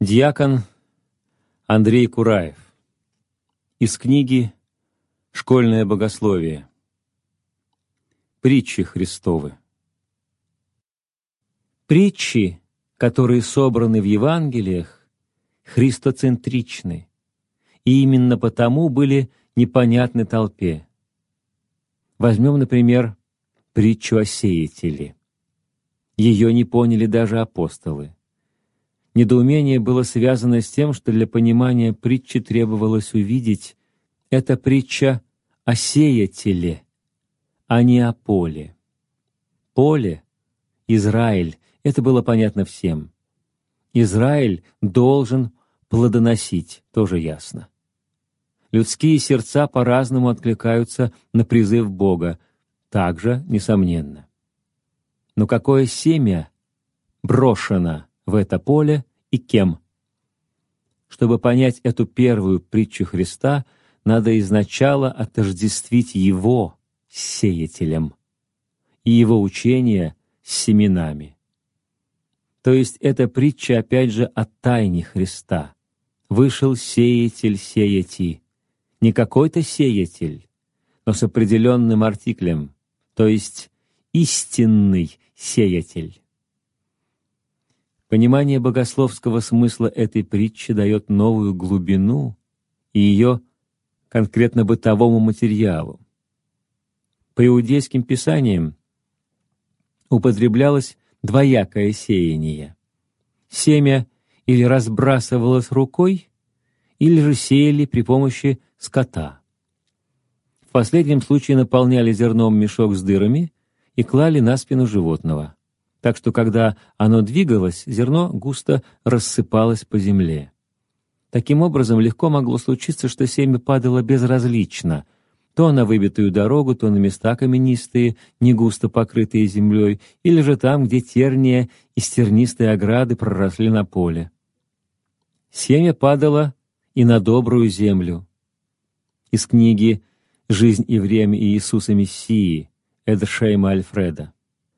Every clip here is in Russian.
Диакон Андрей Кураев. Из книги «Школьное богословие». Притчи Христовы. Притчи, которые собраны в Евангелиях, христоцентричны, и именно потому были непонятны толпе. Возьмем, например, притчу о сеятеле. Ее не поняли даже апостолы. Недоумение было связано с тем, что для понимания притчи требовалось увидеть это притча о сеятеле, а не о поле. Поле, Израиль, это было понятно всем. Израиль должен плодоносить, тоже ясно. Людские сердца по-разному откликаются на призыв Бога, также несомненно. Но какое семя брошено в это поле и кем? Чтобы понять эту первую притчу Христа, надо изначала отождествить Его с сеятелем и Его учение с семенами. То есть эта притча опять же о тайне Христа. Вышел сеятель сеяти. Не какой-то сеятель, но с определенным артиклем, то есть истинный сеятель. Понимание богословского смысла этой притчи дает новую глубину и ее конкретно бытовому материалу. По иудейским писаниям употреблялось двоякое сеяние. Семя или разбрасывалось рукой, или же сеяли при помощи скота. В последнем случае наполняли зерном мешок с дырами и клали на спину животного, так что, когда оно двигалось, зерно густо рассыпалось по земле. Таким образом, легко могло случиться, что семя падало безразлично, то на выбитую дорогу, то на места каменистые, не густо покрытые землей, или же там, где терния и стернистые ограды проросли на поле. Семя падало и на добрую землю. Из книги «Жизнь и время Иисуса Мессии» Эдшейма Альфреда.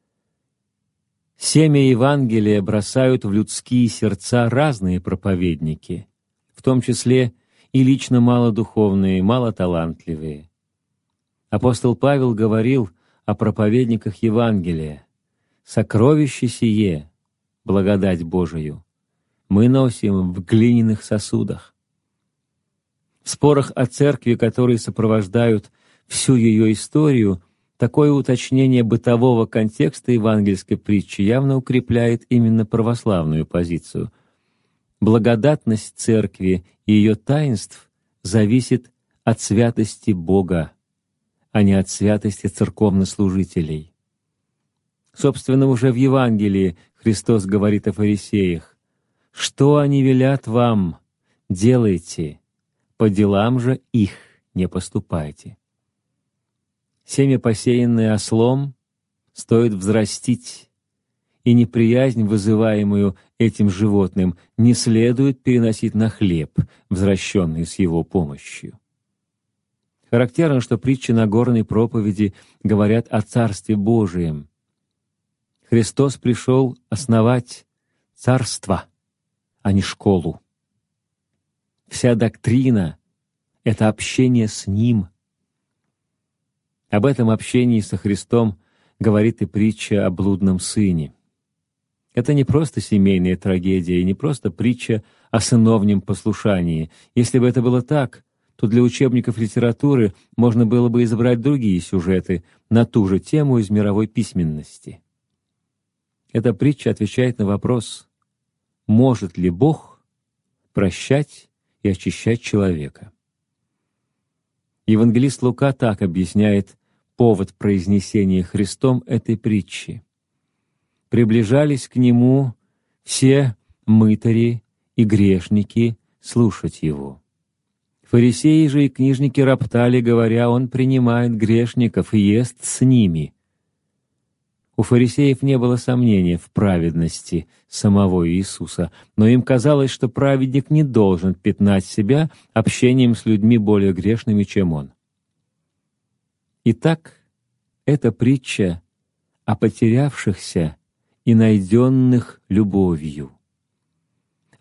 Семя Евангелия бросают в людские сердца разные проповедники, в том числе и лично малодуховные, малоталантливые. Апостол Павел говорил о проповедниках Евангелия: «Сокровище сие, благодать Божию, мы носим в глиняных сосудах». В спорах о церкви, которые сопровождают всю ее историю, такое уточнение бытового контекста евангельской притчи явно укрепляет именно православную позицию. Благодатность церкви и ее таинств зависит от святости Бога, а не от святости церковнослужителей. Собственно, уже в Евангелии Христос говорит о фарисеях: «Что они велят вам, делайте, по делам же их не поступайте». Семя, посеянное ослом, стоит взрастить, и неприязнь, вызываемую этим животным, не следует переносить на хлеб, взращенный с его помощью. Характерно, что притчи Нагорной проповеди говорят о Царстве Божием. Христос пришел основать царство, а не школу. Вся доктрина — это общение с Ним. Об этом общении со Христом говорит и притча о блудном сыне. Это не просто семейная трагедия и не просто притча о сыновнем послушании. Если бы это было так, то для учебников литературы можно было бы избрать другие сюжеты на ту же тему из мировой письменности. Эта притча отвечает на вопрос: может ли Бог прощать и очищать человека? Евангелист Лука так объясняет повод произнесения Христом этой притчи. «Приближались к Нему все мытари и грешники слушать Его. Фарисеи же и книжники роптали, говоря: Он принимает грешников и ест с ними». У фарисеев не было сомнения в праведности самого Иисуса, но им казалось, что праведник не должен пятнать себя общением с людьми более грешными, чем он. Итак, это притча о потерявшихся и найденных любовью.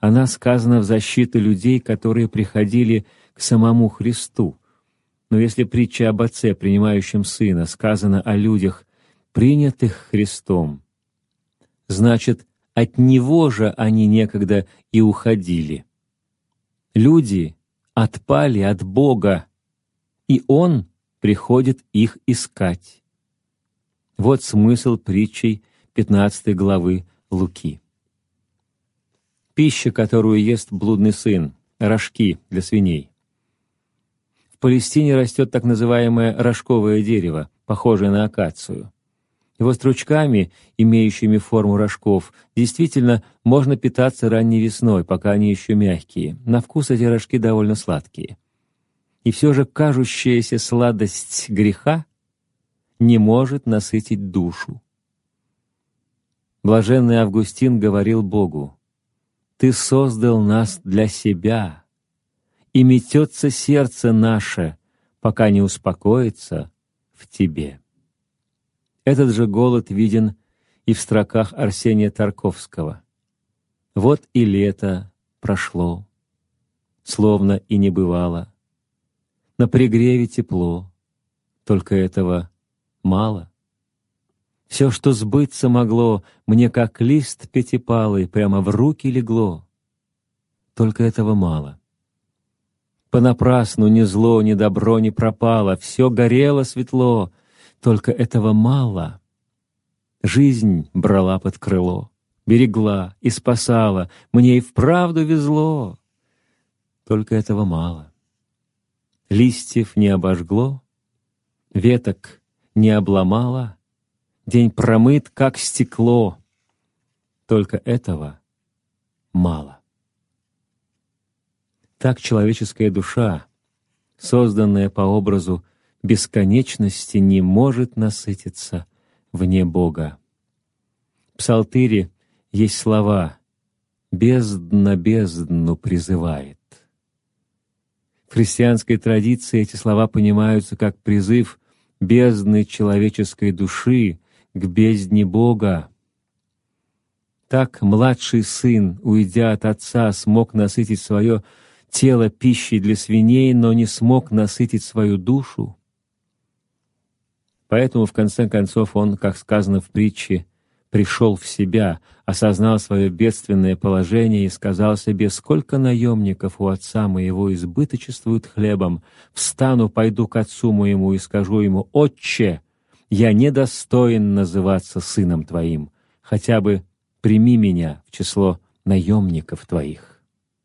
Она сказана в защиту людей, которые приходили к самому Христу. Но если притча об отце, принимающем сына, сказана о людях, принятых Христом, значит, от Него же они некогда и уходили. Люди отпали от Бога, и Он приходит их искать. Вот смысл притчей 15 главы Луки. Пища, которую ест блудный сын, рожки для свиней. В Палестине растет так называемое рожковое дерево, похожее на акацию. Его стручками, имеющими форму рожков, действительно можно питаться ранней весной, пока они еще мягкие. На вкус эти рожки довольно сладкие. И все же кажущаяся сладость греха не может насытить душу. Блаженный Августин говорил Богу: «Ты создал нас для себя, и метется сердце наше, пока не успокоится в Тебе». Этот же голод виден и в строках Арсения Тарковского. «Вот и лето прошло, словно и не бывало. На пригреве тепло, только этого мало. Все, что сбыться могло, мне как лист пятипалый прямо в руки легло. Только этого мало. Понапрасну ни зло, ни добро не пропало, все горело светло, только этого мало. Жизнь брала под крыло, берегла и спасала, мне и вправду везло, только этого мало. Листьев не обожгло, веток не обломало, день промыт, как стекло, только этого мало. Так человеческая душа, созданная по образу бесконечности, не может насытиться вне Бога. В Псалтире есть слова «бездна бездну призывает». В христианской традиции эти слова понимаются как призыв бездны человеческой души к бездне Бога. Так младший сын, уйдя от отца, смог насытить свое тело пищей для свиней, но не смог насытить свою душу. Поэтому, в конце концов, он, как сказано в притче, пришел в себя, осознал свое бедственное положение и сказал себе: «Сколько наемников у отца моего избыточествуют хлебом! Встану, пойду к отцу моему и скажу ему: Отче, я недостоин называться сыном твоим, хотя бы прими меня в число наемников твоих».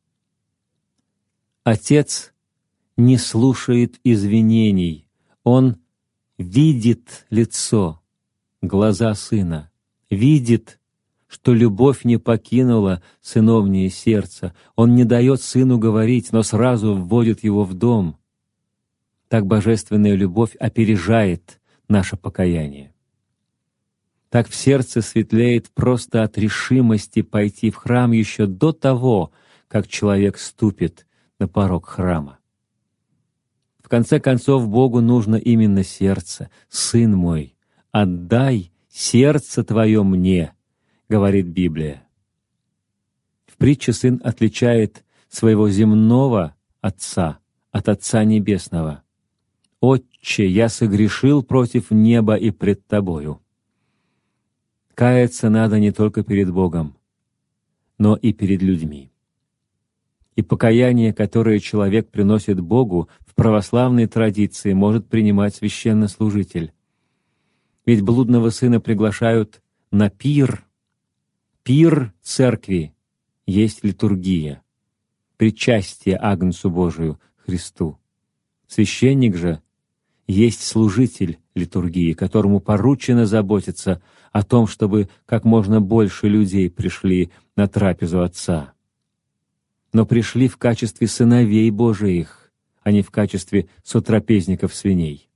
Отец не слушает извинений, он видит лицо, глаза сына, видит, что любовь не покинула сыновнее сердце. Он не дает сыну говорить, но сразу вводит его в дом. Так божественная любовь опережает наше покаяние. Так в сердце светлеет просто от решимости пойти в храм еще до того, как человек ступит на порог храма. В конце концов, Богу нужно именно сердце. «Сын мой, отдай сердце твое мне», — говорит Библия. В притче сын отличает своего земного отца от Отца Небесного. «Отче, я согрешил против неба и пред тобою». Каяться надо не только перед Богом, но и перед людьми. И покаяние, которое человек приносит Богу, в православной традиции может принимать священнослужитель. Ведь блудного сына приглашают на пир. Пир церкви есть литургия, причастие Агнцу Божию, Христу. Священник же есть служитель литургии, которому поручено заботиться о том, чтобы как можно больше людей пришли на трапезу Отца. Но пришли в качестве сыновей Божиих, а не в качестве сотрапезников свиней.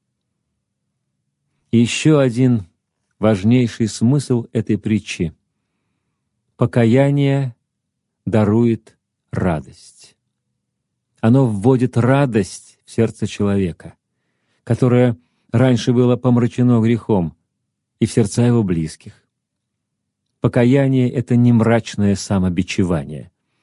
И еще один важнейший смысл этой притчи. Покаяние дарует радость. Оно вводит радость в сердце человека, которое раньше было помрачено грехом, и в сердца его близких. Покаяние — это не мрачное самобичевание.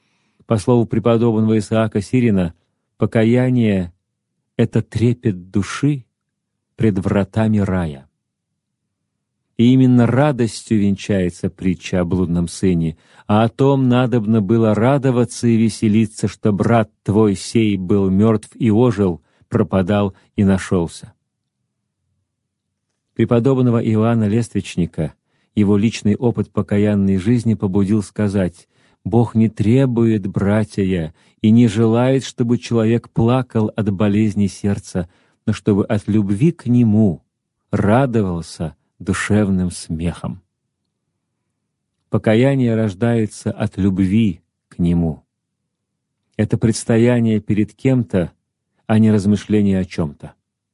По слову преподобного Исаака Сирина, покаяние — это трепет души пред вратами рая. И именно радостью венчается притча о блудном сыне, а о том надобно было радоваться и веселиться, что брат твой сей был мертв и ожил, пропадал и нашелся. Преподобного Иоанна Лествичника его личный опыт покаянной жизни побудил сказать: «Бог не требует, братья, и не желает, чтобы человек плакал от болезни сердца, но чтобы от любви к Нему радовался душевным смехом». Покаяние рождается от любви к Нему. Это предстояние перед кем-то, а не размышление о чем-то.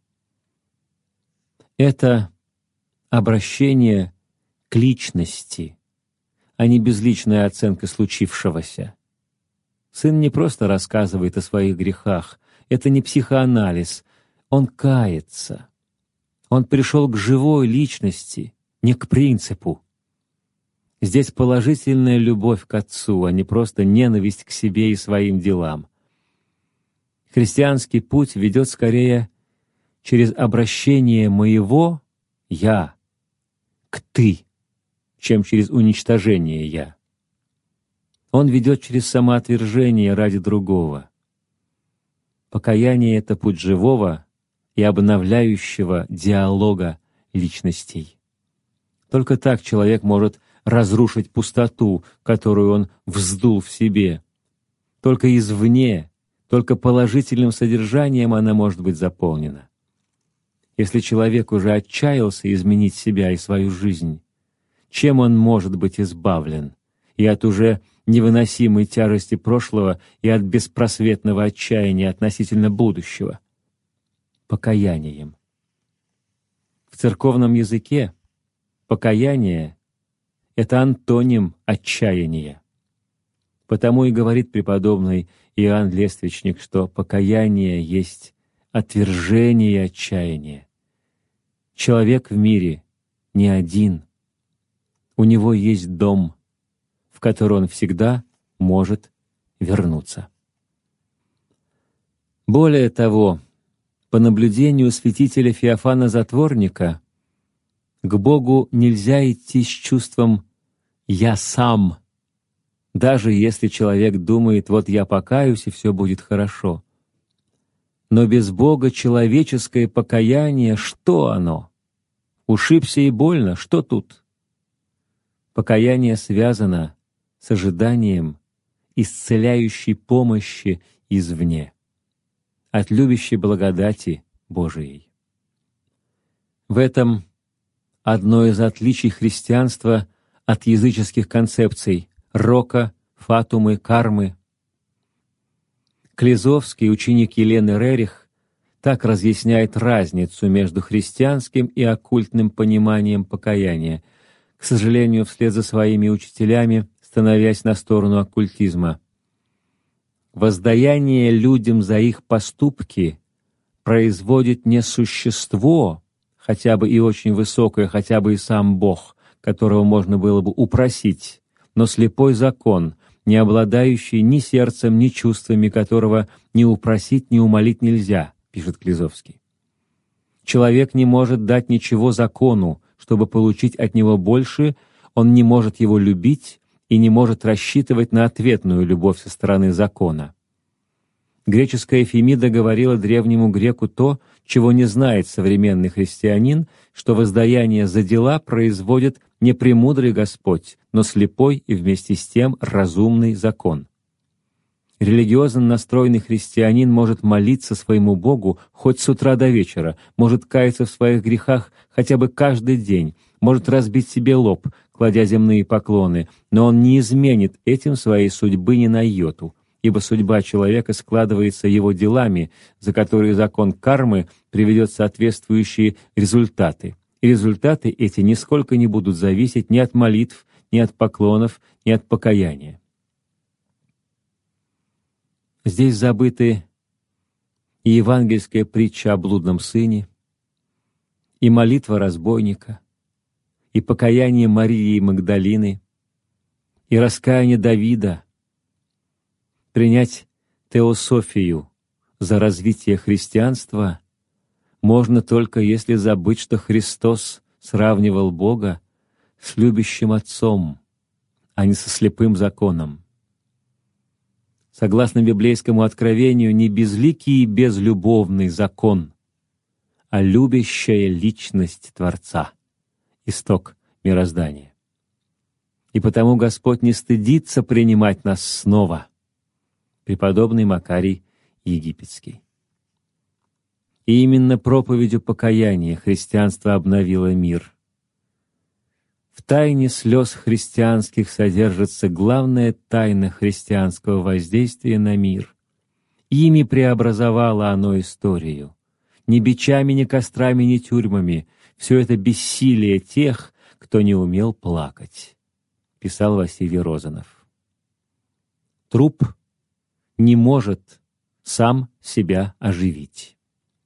Это обращение к личности, а не безличная оценка случившегося. Сын не просто рассказывает о своих грехах, это не психоанализ, он кается. Он пришел к живой личности, не к принципу. Здесь положительная любовь к Отцу, а не просто ненависть к себе и своим делам. Христианский путь ведет скорее через обращение моего «я» к «ты», чем через уничтожение «я». Он ведет через самоотвержение ради другого. Покаяние — это путь живого и обновляющего диалога личностей. Только так человек может разрушить пустоту, которую он вздул в себе. Только извне, только положительным содержанием она может быть заполнена. Если человек уже отчаялся изменить себя и свою жизнь, чем он может быть избавлен и от уже невыносимой тяжести прошлого, и от беспросветного отчаяния относительно будущего? Покаянием. В церковном языке покаяние — это антоним отчаяния. Потому и говорит преподобный Иоанн Лествичник, что покаяние есть отвержение отчаяния. Человек в мире не один. У него есть дом, в который он всегда может вернуться. Более того, по наблюдению святителя Феофана Затворника, к Богу нельзя идти с чувством «я сам», даже если человек думает «вот я покаюсь, и все будет хорошо». Но без Бога человеческое покаяние — что оно? Ушибся и больно, что тут? Покаяние связано с ожиданием исцеляющей помощи извне, от любящей благодати Божией. В этом одно из отличий христианства от языческих концепций рока, фатумы, кармы. Клизовский, ученик Елены Рерих, так разъясняет разницу между христианским и оккультным пониманием покаяния, к сожалению, вслед за своими учителями становясь на сторону оккультизма. Воздаяние людям за их поступки производит не существо, хотя бы и очень высокое, хотя бы и сам Бог, которого можно было бы упросить, но слепой закон, не обладающий ни сердцем, ни чувствами, которого ни упросить, ни умолить нельзя, пишет Клизовский. Человек не может дать ничего закону, чтобы получить от него больше, он не может его любить и не может рассчитывать на ответную любовь со стороны закона. Греческая Фемида говорила древнему греку то, чего не знает современный христианин, что воздаяние за дела производит не премудрый Господь, но слепой и вместе с тем разумный закон. Религиозно настроенный христианин может молиться своему Богу хоть с утра до вечера, может каяться в своих грехах хотя бы каждый день, может разбить себе лоб, кладя земные поклоны, но он не изменит этим своей судьбы ни на йоту, ибо судьба человека складывается его делами, за которые закон кармы приведет соответствующие результаты. И результаты эти нисколько не будут зависеть ни от молитв, ни от поклонов, ни от покаяния. Здесь забыты и евангельская притча о блудном сыне, и молитва разбойника, и покаяние Марии Магдалины, и раскаяние Давида. Принять теософию за развитие христианства можно только если забыть, что Христос сравнивал Бога с любящим Отцом, а не со слепым законом. Согласно библейскому откровению, не безликий и безлюбовный закон, а любящая личность Творца, исток мироздания. И потому Господь не стыдится принимать нас снова. Преподобный Макарий Египетский. И именно проповедью покаяния христианство обновило мир. В тайне слез христианских содержится главная тайна христианского воздействия на мир. Ими преобразовало оно историю. Ни бичами, ни кострами, ни тюрьмами — все это бессилие тех, кто не умел плакать, писал Василий Розанов. Труп не может сам себя оживить.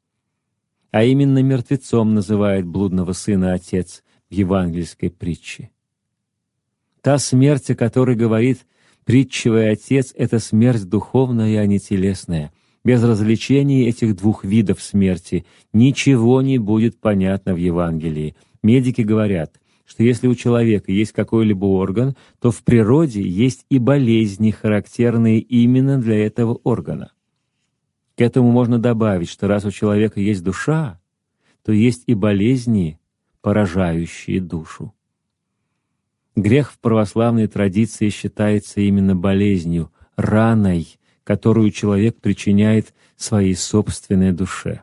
А именно мертвецом называет блудного сына Отец в евангельской притче. Та смерть, о которой говорит притчевый Отец, — это смерть духовная, а не телесная. Без развлечения этих двух видов смерти ничего не будет понятно в Евангелии. Медики говорят, что если у человека есть какой-либо орган, то в природе есть и болезни, характерные именно для этого органа. К этому можно добавить, что раз у человека есть душа, то есть и болезни, поражающие душу. Грех в православной традиции считается именно болезнью, раной, которую человек причиняет своей собственной душе.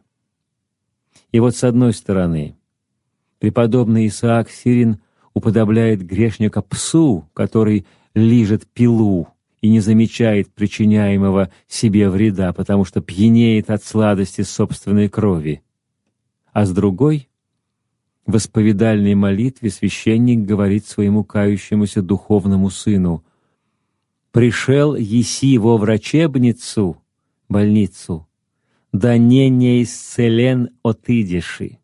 И вот с одной стороны, преподобный Исаак Сирин уподобляет грешника псу, который лижет пилу и не замечает причиняемого себе вреда, потому что пьянеет от сладости собственной крови. А с другой, в исповедальной молитве священник говорит своему кающемуся духовному сыну: «Пришел еси во врачебницу, больницу, да не исцелен отыдеши».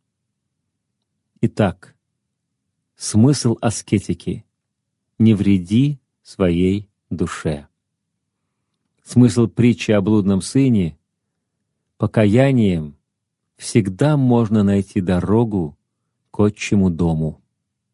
Итак, смысл аскетики — не вреди своей душе. Смысл притчи о блудном сыне — покаянием всегда можно найти дорогу к отчему дому.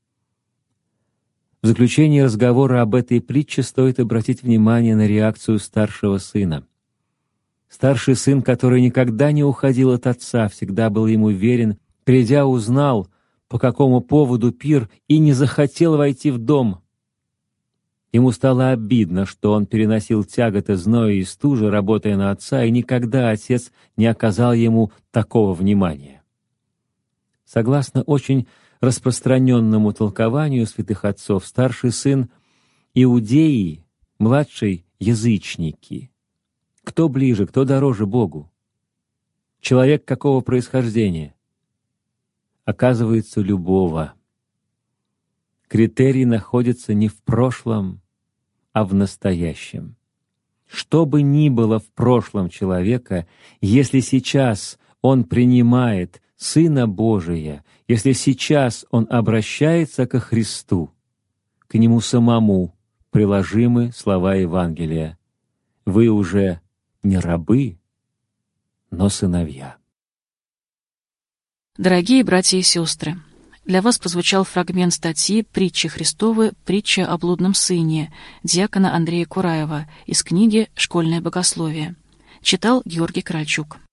В заключение разговора об этой притче стоит обратить внимание на реакцию старшего сына. Старший сын, который никогда не уходил от отца, всегда был ему верен, придя, узнал, по какому поводу пир, и не захотел войти в дом. Ему стало обидно, что он переносил тяготы зноя и стужи, работая на отца, и никогда отец не оказал ему такого внимания. Согласно очень распространенному толкованию святых отцов, старший сын — иудеи, младший — язычники. Кто ближе, кто дороже Богу? Человек какого происхождения? Оказывается, любого. Критерий находится не в прошлом, а в настоящем. Что бы ни было в прошлом человека, если сейчас он принимает Сына Божия, если сейчас он обращается ко Христу, к Нему самому приложимы слова Евангелия: «Вы уже не рабы, но сыновья». Дорогие братья и сестры, для вас прозвучал фрагмент статьи «Притчи Христовы. Притча о блудном сыне» диакона Андрея Кураева из книги «Школьное богословие». Читал Георгий Кральчук.